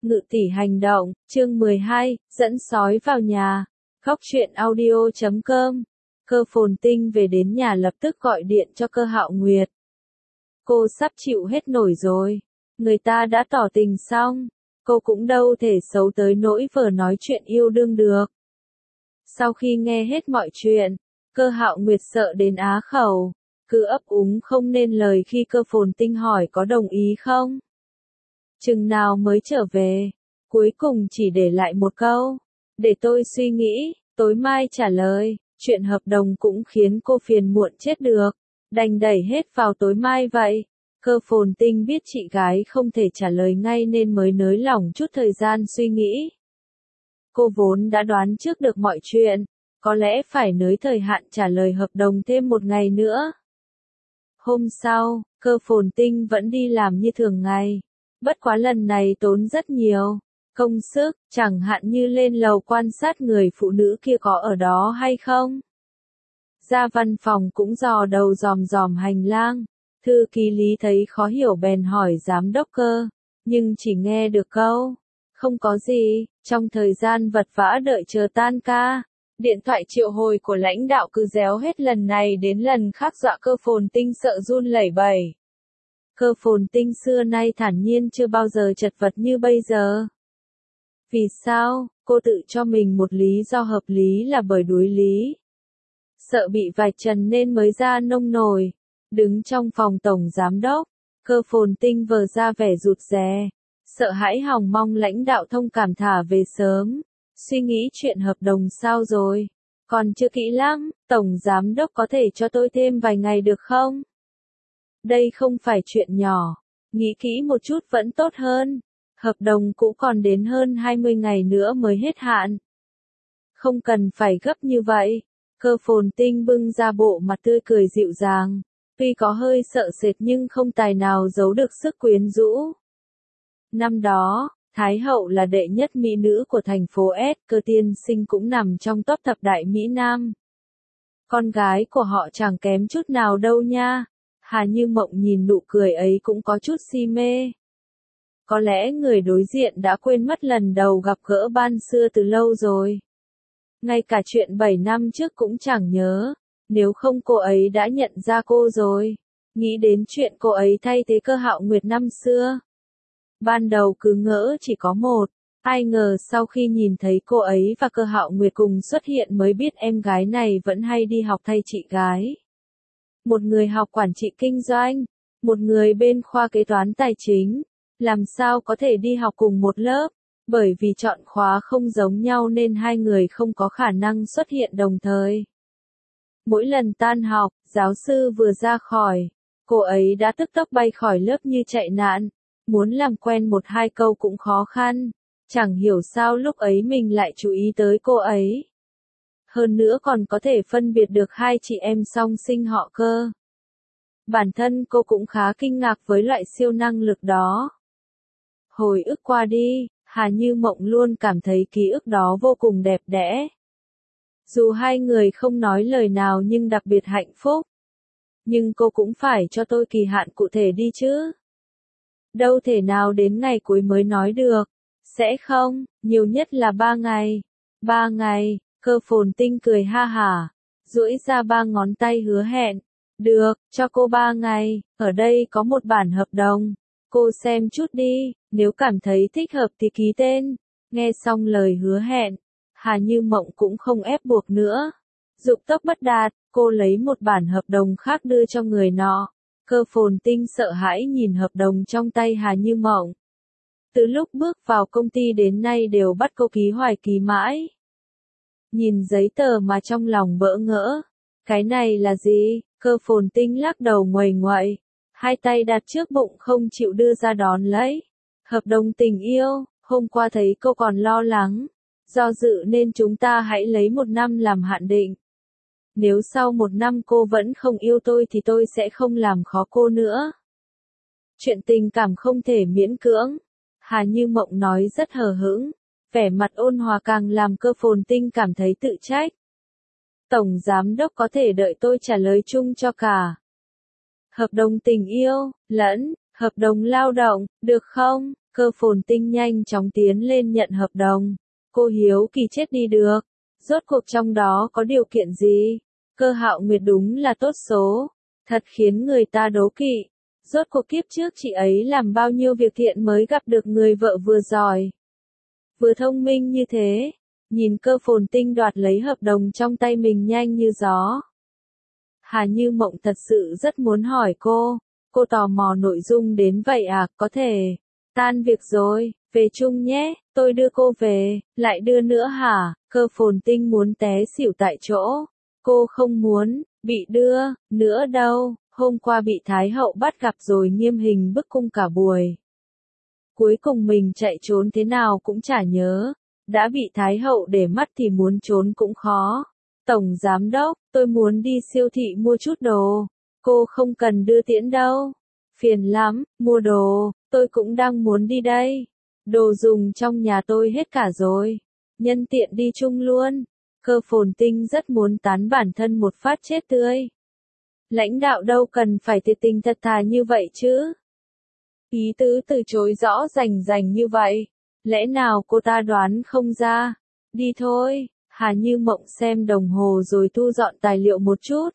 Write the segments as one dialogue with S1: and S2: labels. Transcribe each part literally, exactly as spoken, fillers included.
S1: Ngự tỷ hành động, chương mười hai, dẫn sói vào nhà. Khóc chuyện audio chấm com. Cơ Phồn Tinh về đến nhà lập tức gọi điện cho Cơ Hạo Nguyệt. Cô sắp chịu hết nổi rồi. Người ta đã tỏ tình xong. Cô cũng đâu thể xấu tới nỗi vờ nói chuyện yêu đương được. Sau khi nghe hết mọi chuyện, Cơ Hạo Nguyệt sợ đến á khẩu, cứ ấp úng không nên lời khi Cơ Phồn Tinh hỏi có đồng ý không. Chừng nào mới trở về, cuối cùng chỉ để lại một câu, để tôi suy nghĩ, tối mai trả lời. Chuyện hợp đồng cũng khiến cô phiền muộn chết được, đành đẩy hết vào tối mai vậy. Cơ Phồn Tinh biết chị gái không thể trả lời ngay nên mới nới lỏng chút thời gian suy nghĩ. Cô vốn đã đoán trước được mọi chuyện, có lẽ phải nới thời hạn trả lời hợp đồng thêm một ngày nữa. Hôm sau, Cơ Phồn Tinh vẫn đi làm như thường ngày. Bất quá lần này tốn rất nhiều công sức, chẳng hạn như lên lầu quan sát người phụ nữ kia có ở đó hay không. Ra văn phòng cũng dò đầu dòm dòm hành lang. Thư ký Lý thấy khó hiểu bèn hỏi giám đốc Cơ, nhưng chỉ nghe được câu, không có gì. Trong thời gian vật vã đợi chờ tan ca, điện thoại triệu hồi của lãnh đạo cứ réo hết lần này đến lần khác dọa Cơ Phồn Tinh sợ run lẩy bẩy. Cơ Phồn Tinh xưa nay thản nhiên chưa bao giờ chật vật như bây giờ. Vì sao? Cô tự cho mình một lý do hợp lý là bởi đuối lý. Sợ bị vạch trần nên mới ra nông nổi. Đứng trong phòng tổng giám đốc, Cơ Phồn Tinh vờ ra vẻ rụt rè, sợ hãi hòng mong lãnh đạo thông cảm thả về sớm. Suy nghĩ chuyện hợp đồng sao rồi? Còn chưa kỹ lắm, tổng giám đốc có thể cho tôi thêm vài ngày được không? Đây không phải chuyện nhỏ, nghĩ kỹ một chút vẫn tốt hơn. Hợp đồng cũ còn đến hơn hai mươi ngày nữa mới hết hạn. Không cần phải gấp như vậy. Cơ Phồn Tinh bưng ra bộ mặt tươi cười dịu dàng, tuy có hơi sợ sệt nhưng không tài nào giấu được sức quyến rũ. Năm đó, Thái hậu là đệ nhất mỹ nữ của thành phố S, Cơ tiên sinh cũng nằm trong top thập đại Mỹ Nam. Con gái của họ chẳng kém chút nào đâu nha. Hà Như Mộng nhìn nụ cười ấy cũng có chút si mê. Có lẽ người đối diện đã quên mất lần đầu gặp gỡ ban xưa từ lâu rồi. Ngay cả chuyện bảy năm trước cũng chẳng nhớ, nếu không cô ấy đã nhận ra cô rồi. Nghĩ đến chuyện cô ấy thay thế Cơ Hạo Nguyệt năm xưa. Ban đầu cứ ngỡ chỉ có một, ai ngờ sau khi nhìn thấy cô ấy và Cơ Hạo Nguyệt cùng xuất hiện mới biết em gái này vẫn hay đi học thay chị gái. Một người học quản trị kinh doanh, một người bên khoa kế toán tài chính, làm sao có thể đi học cùng một lớp, bởi vì chọn khóa không giống nhau nên hai người không có khả năng xuất hiện đồng thời. Mỗi lần tan học, giáo sư vừa ra khỏi, cô ấy đã tức tốc bay khỏi lớp như chạy nạn, muốn làm quen một hai câu cũng khó khăn, chẳng hiểu sao lúc ấy mình lại chú ý tới cô ấy. Hơn nữa còn có thể phân biệt được hai chị em song sinh họ Cơ. Bản thân cô cũng khá kinh ngạc với loại siêu năng lực đó. Hồi ức qua đi, Hà Như Mộng luôn cảm thấy ký ức đó vô cùng đẹp đẽ. Dù hai người không nói lời nào nhưng đặc biệt hạnh phúc. Nhưng cô cũng phải cho tôi kỳ hạn cụ thể đi chứ. Đâu thể nào đến ngày cuối mới nói được. Sẽ không, nhiều nhất là ba ngày. Ba ngày. Cơ Phồn Tinh cười ha hả, duỗi ra ba ngón tay hứa hẹn. Được, cho cô ba ngày, ở đây có một bản hợp đồng. Cô xem chút đi, nếu cảm thấy thích hợp thì ký tên. Nghe xong lời hứa hẹn, Hà Như Mộng cũng không ép buộc nữa. Dục tốc bất đạt, cô lấy một bản hợp đồng khác đưa cho người nọ. Cơ Phồn Tinh sợ hãi nhìn hợp đồng trong tay Hà Như Mộng. Từ lúc bước vào công ty đến nay đều bắt cô ký hoài ký mãi. Nhìn giấy tờ mà trong lòng bỡ ngỡ. Cái này là gì? Cơ Phồn Tinh lắc đầu nguầy nguậy, hai tay đặt trước bụng không chịu đưa ra đón lấy. Hợp đồng tình yêu, hôm qua thấy cô còn lo lắng, do dự nên chúng ta hãy lấy một năm làm hạn định. Nếu sau một năm cô vẫn không yêu tôi thì tôi sẽ không làm khó cô nữa. Chuyện tình cảm không thể miễn cưỡng. Hà Như Mộng nói rất hờ hững. Vẻ mặt ôn hòa càng làm Cơ Phồn Tinh cảm thấy tự trách. Tổng giám đốc có thể đợi tôi trả lời chung cho cả hợp đồng tình yêu, lẫn hợp đồng lao động, được không? Cơ Phồn Tinh nhanh chóng tiến lên nhận hợp đồng. Cô hiếu kỳ chết đi được. Rốt cuộc trong đó có điều kiện gì? Cơ Hạo Nguyệt đúng là tốt số. Thật khiến người ta đố kỵ. Rốt cuộc kiếp trước chị ấy làm bao nhiêu việc thiện mới gặp được người vợ vừa giỏi, vừa thông minh như thế. Nhìn Cơ Phồn Tinh đoạt lấy hợp đồng trong tay mình nhanh như gió. Hà Như Mộng thật sự rất muốn hỏi cô. Cô tò mò nội dung đến vậy à, có thể. Tan việc rồi, về chung nhé, tôi đưa cô về, lại đưa nữa hả? Cơ Phồn Tinh muốn té xỉu tại chỗ. Cô không muốn bị đưa nữa đâu, hôm qua bị Thái Hậu bắt gặp rồi nghiêm hình bức cung cả buổi. Cuối cùng mình chạy trốn thế nào cũng chả nhớ, đã bị Thái Hậu để mắt thì muốn trốn cũng khó. Tổng Giám Đốc, tôi muốn đi siêu thị mua chút đồ. Cô không cần đưa tiễn đâu. Phiền lắm, mua đồ, tôi cũng đang muốn đi đây. Đồ dùng trong nhà tôi hết cả rồi. Nhân tiện đi chung luôn. Cơ Phồn Tinh rất muốn tán bản thân một phát chết tươi. Lãnh đạo đâu cần phải thiệt tình thật thà như vậy chứ. Ý tứ từ chối rõ rành rành như vậy. Lẽ nào cô ta đoán không ra? Đi thôi. Hà Như Mộng xem đồng hồ rồi thu dọn tài liệu một chút.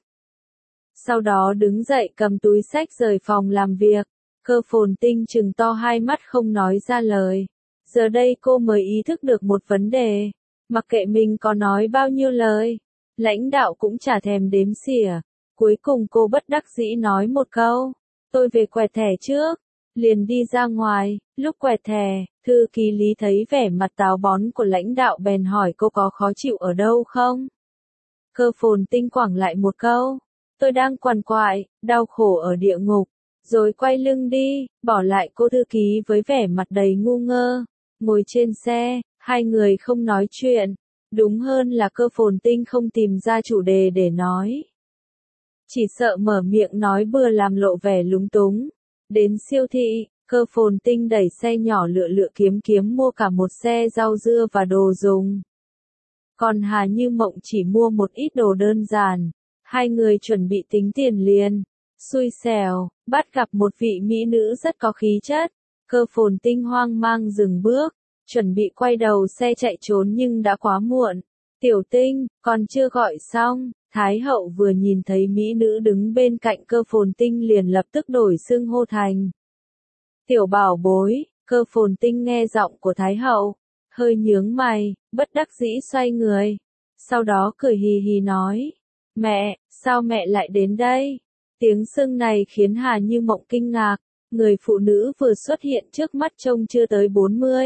S1: Sau đó đứng dậy cầm túi xách rời phòng làm việc. Cơ Phồn Tinh trừng to hai mắt không nói ra lời. Giờ đây cô mới ý thức được một vấn đề. Mặc kệ mình có nói bao nhiêu lời, lãnh đạo cũng chả thèm đếm xỉa. Cuối cùng cô bất đắc dĩ nói một câu. Tôi về quẹt thẻ trước. Liền đi ra ngoài. Lúc quẹt thẻ, thư ký Lý thấy vẻ mặt táo bón của lãnh đạo bèn hỏi cô có khó chịu ở đâu không? Cơ Phồn Tinh quẳng lại một câu. Tôi đang quằn quại, đau khổ ở địa ngục. Rồi quay lưng đi, bỏ lại cô thư ký với vẻ mặt đầy ngu ngơ. Ngồi trên xe, hai người không nói chuyện. Đúng hơn là Cơ Phồn Tinh không tìm ra chủ đề để nói. Chỉ sợ mở miệng nói bừa làm lộ vẻ lúng túng. Đến siêu thị, Cơ Phồn Tinh đẩy xe nhỏ lựa lựa kiếm kiếm mua cả một xe rau dưa và đồ dùng. Còn Hà Như Mộng chỉ mua một ít đồ đơn giản. Hai người chuẩn bị tính tiền liền. Xui xẻo, bắt gặp một vị mỹ nữ rất có khí chất. Cơ Phồn Tinh hoang mang dừng bước, chuẩn bị quay đầu xe chạy trốn nhưng đã quá muộn. Tiểu Tinh, còn chưa gọi xong. Thái Hậu vừa nhìn thấy mỹ nữ đứng bên cạnh Cơ Phồn Tinh liền lập tức đổi xưng hô thành tiểu bảo bối. Cơ Phồn Tinh nghe giọng của Thái Hậu, hơi nhướng mày, bất đắc dĩ xoay người. Sau đó cười hì hì nói, mẹ, sao mẹ lại đến đây? Tiếng xưng này khiến Hà Như Mộng kinh ngạc, người phụ nữ vừa xuất hiện trước mắt trông chưa tới bốn mươi.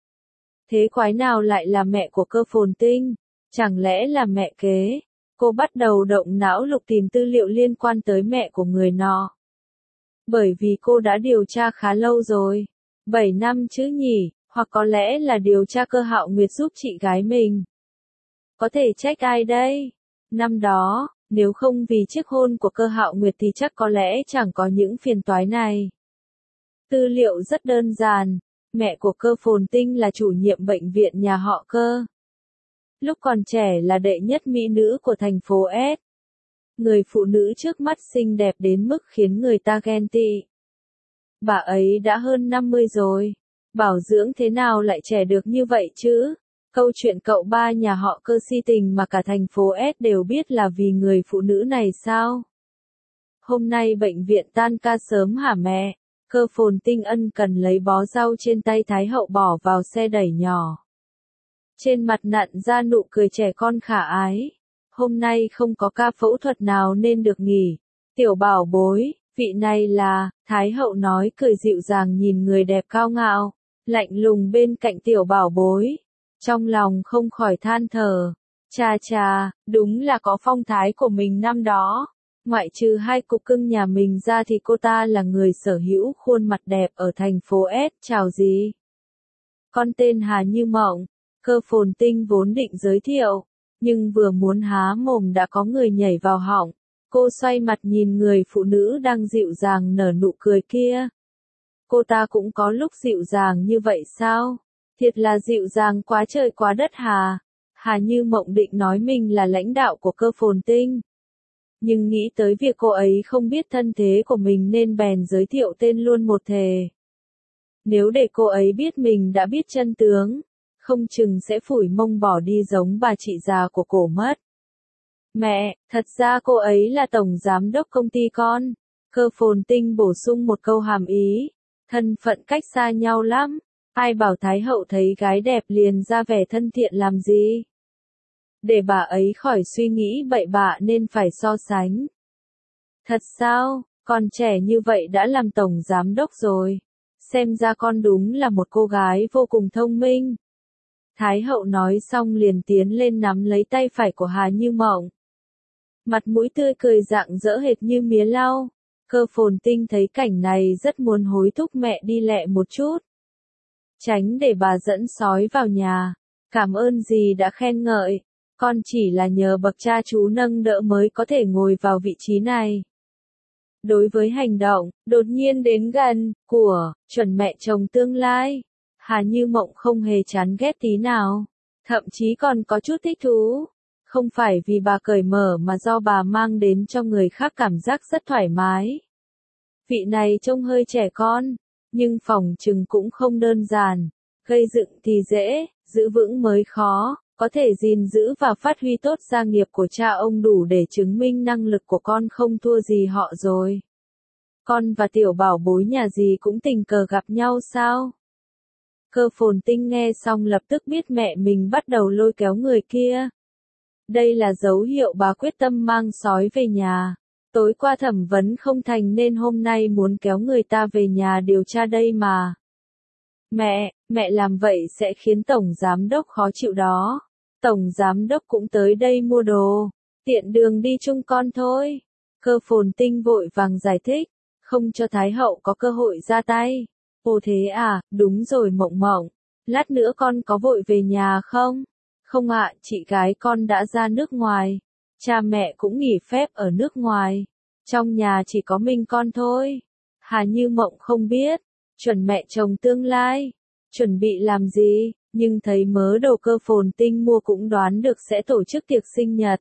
S1: Thế quái nào lại là mẹ của Cơ Phồn Tinh? Chẳng lẽ là mẹ kế? Cô bắt đầu động não lục tìm tư liệu liên quan tới mẹ của người nọ. Bởi vì cô đã điều tra khá lâu rồi. bảy năm chứ nhỉ, hoặc có lẽ là điều tra Cơ Hạo Nguyệt giúp chị gái mình. Có thể trách ai đây? Năm đó, nếu không vì chiếc hôn của Cơ Hạo Nguyệt thì chắc có lẽ chẳng có những phiền toái này. Tư liệu rất đơn giản. Mẹ của Cơ Phồn Tinh là chủ nhiệm bệnh viện nhà họ Cơ. Lúc còn trẻ là đệ nhất mỹ nữ của thành phố S. Người phụ nữ trước mắt xinh đẹp đến mức khiến người ta ghen tị. Bà ấy đã hơn năm mươi rồi. Bảo dưỡng thế nào lại trẻ được như vậy chứ? Câu chuyện cậu ba nhà họ Cơ si tình mà cả thành phố S đều biết là vì người phụ nữ này sao? Hôm nay bệnh viện tan ca sớm hả mẹ? Cơ Phồn Tinh ân cần lấy bó rau trên tay Thái Hậu bỏ vào xe đẩy nhỏ. Trên mặt nặn ra nụ cười trẻ con khả ái. Hôm nay không có ca phẫu thuật nào nên được nghỉ. Tiểu bảo bối, vị này là, Thái Hậu nói cười dịu dàng nhìn người đẹp cao ngạo, lạnh lùng bên cạnh tiểu bảo bối. Trong lòng không khỏi than thở. Chà chà, đúng là có phong thái của mình năm đó. Ngoại trừ hai cục cưng nhà mình ra thì cô ta là người sở hữu khuôn mặt đẹp ở thành phố S. Chào gì? Con tên Hà Như Mộng. Cơ Phồn Tinh vốn định giới thiệu, nhưng vừa muốn há mồm đã có người nhảy vào họng. Cô xoay mặt nhìn người phụ nữ đang dịu dàng nở nụ cười kia. Cô ta cũng có lúc dịu dàng như vậy sao? Thiệt là dịu dàng quá trời quá đất hà. Hà Như Mộng định nói mình là lãnh đạo của Cơ Phồn Tinh. Nhưng nghĩ tới việc cô ấy không biết thân thế của mình nên bèn giới thiệu tên luôn một thề. Nếu để cô ấy biết mình đã biết chân tướng, không chừng sẽ phủi mông bỏ đi giống bà chị già của cổ mất. Mẹ, thật ra cô ấy là tổng giám đốc công ty con. Cơ Phồn Tinh bổ sung một câu hàm ý. Thân phận cách xa nhau lắm. Ai bảo Thái hậu thấy gái đẹp liền ra vẻ thân thiện làm gì? Để bà ấy khỏi suy nghĩ bậy bạ nên phải so sánh. Thật sao, còn trẻ như vậy đã làm tổng giám đốc rồi. Xem ra con đúng là một cô gái vô cùng thông minh. Thái hậu nói xong liền tiến lên nắm lấy tay phải của Hà Như Mộng. Mặt mũi tươi cười rạng rỡ hệt như mía lau. Cơ Phồn Tinh thấy cảnh này rất muốn hối thúc mẹ đi lẹ một chút. Tránh để bà dẫn sói vào nhà. Cảm ơn dì đã khen ngợi. Con chỉ là nhờ bậc cha chú nâng đỡ mới có thể ngồi vào vị trí này. Đối với hành động, đột nhiên đến gần, của, chuẩn mẹ chồng tương lai, Hà Như Mộng không hề chán ghét tí nào. Thậm chí còn có chút thích thú. Không phải vì bà cởi mở mà do bà mang đến cho người khác cảm giác rất thoải mái. Vị này trông hơi trẻ con, nhưng phỏng chừng cũng không đơn giản. Gây dựng thì dễ, giữ vững mới khó. Có thể gìn giữ và phát huy tốt gia nghiệp của cha ông đủ để chứng minh năng lực của con không thua gì họ rồi. Con và tiểu bảo bối nhà dì cũng tình cờ gặp nhau sao? Cơ Phồn Tinh nghe xong lập tức biết mẹ mình bắt đầu lôi kéo người kia. Đây là dấu hiệu bà quyết tâm mang sói về nhà. Tối qua thẩm vấn không thành nên hôm nay muốn kéo người ta về nhà điều tra đây mà. Mẹ, mẹ làm vậy sẽ khiến tổng giám đốc khó chịu đó. Tổng giám đốc cũng tới đây mua đồ, tiện đường đi chung con thôi. Cơ Phồn Tinh vội vàng giải thích, không cho Thái hậu có cơ hội ra tay. Ồ thế à, đúng rồi Mộng Mộng, lát nữa con có vội về nhà không? Không ạ, chị gái con đã ra nước ngoài, cha mẹ cũng nghỉ phép ở nước ngoài, trong nhà chỉ có mình con thôi. Hà Như Mộng không biết, chuẩn mẹ chồng tương lai, chuẩn bị làm gì? Nhưng thấy mớ đồ Cơ Phồn Tinh mua cũng đoán được sẽ tổ chức tiệc sinh nhật.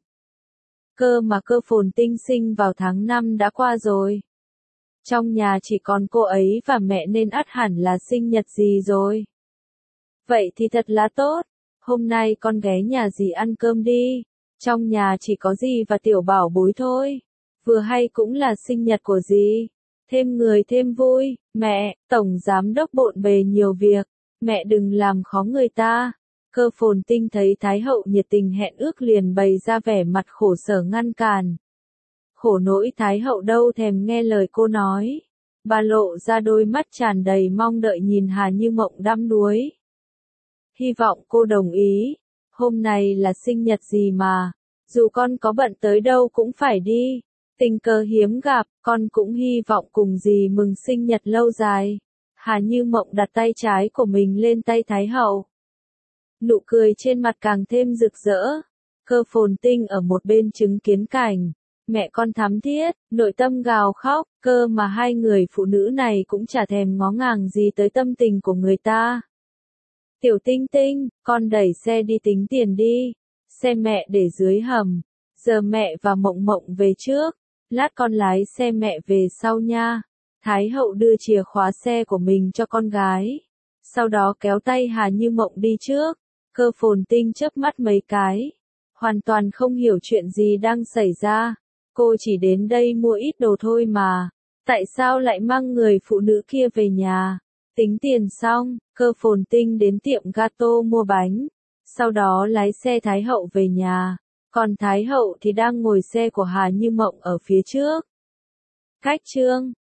S1: Cơ mà Cơ Phồn Tinh sinh vào tháng năm đã qua rồi. Trong nhà chỉ còn cô ấy và mẹ nên ắt hẳn là sinh nhật gì rồi. Vậy thì thật là tốt. Hôm nay con ghé nhà dì ăn cơm đi. Trong nhà chỉ có dì và tiểu bảo bối thôi. Vừa hay cũng là sinh nhật của dì. Thêm người thêm vui. Mẹ, tổng giám đốc bộn bề nhiều việc. Mẹ đừng làm khó người ta. Cơ Phồn Tinh thấy Thái hậu nhiệt tình hẹn ước liền bày ra vẻ mặt khổ sở ngăn cản. Khổ nỗi Thái hậu đâu thèm nghe lời cô nói. Bà lộ ra đôi mắt tràn đầy mong đợi nhìn Hà Như Mộng đăm đuối. Hy vọng cô đồng ý. Hôm nay là sinh nhật gì mà. Dù con có bận tới đâu cũng phải đi. Tình cờ hiếm gặp, con cũng hy vọng cùng dì mừng sinh nhật lâu dài. Hà Như Mộng đặt tay trái của mình lên tay Thái hậu. Nụ cười trên mặt càng thêm rực rỡ. Cơ Phồn Tinh ở một bên chứng kiến cảnh. Mẹ con thắm thiết, nội tâm gào khóc, cơ mà hai người phụ nữ này cũng chả thèm ngó ngàng gì tới tâm tình của người ta. Tiểu Tinh Tinh, con đẩy xe đi tính tiền đi. Xe mẹ để dưới hầm. Giờ mẹ và Mộng Mộng về trước. Lát con lái xe mẹ về sau nha. Thái hậu đưa chìa khóa xe của mình cho con gái. Sau đó kéo tay Hà Như Mộng đi trước. Cơ Phồn Tinh chớp mắt mấy cái. Hoàn toàn không hiểu chuyện gì đang xảy ra. Cô chỉ đến đây mua ít đồ thôi mà. Tại sao lại mang người phụ nữ kia về nhà? Tính tiền xong, Cơ Phồn Tinh đến tiệm gato mua bánh. Sau đó lái xe Thái hậu về nhà. Còn Thái hậu thì đang ngồi xe của Hà Như Mộng ở phía trước. Cách chương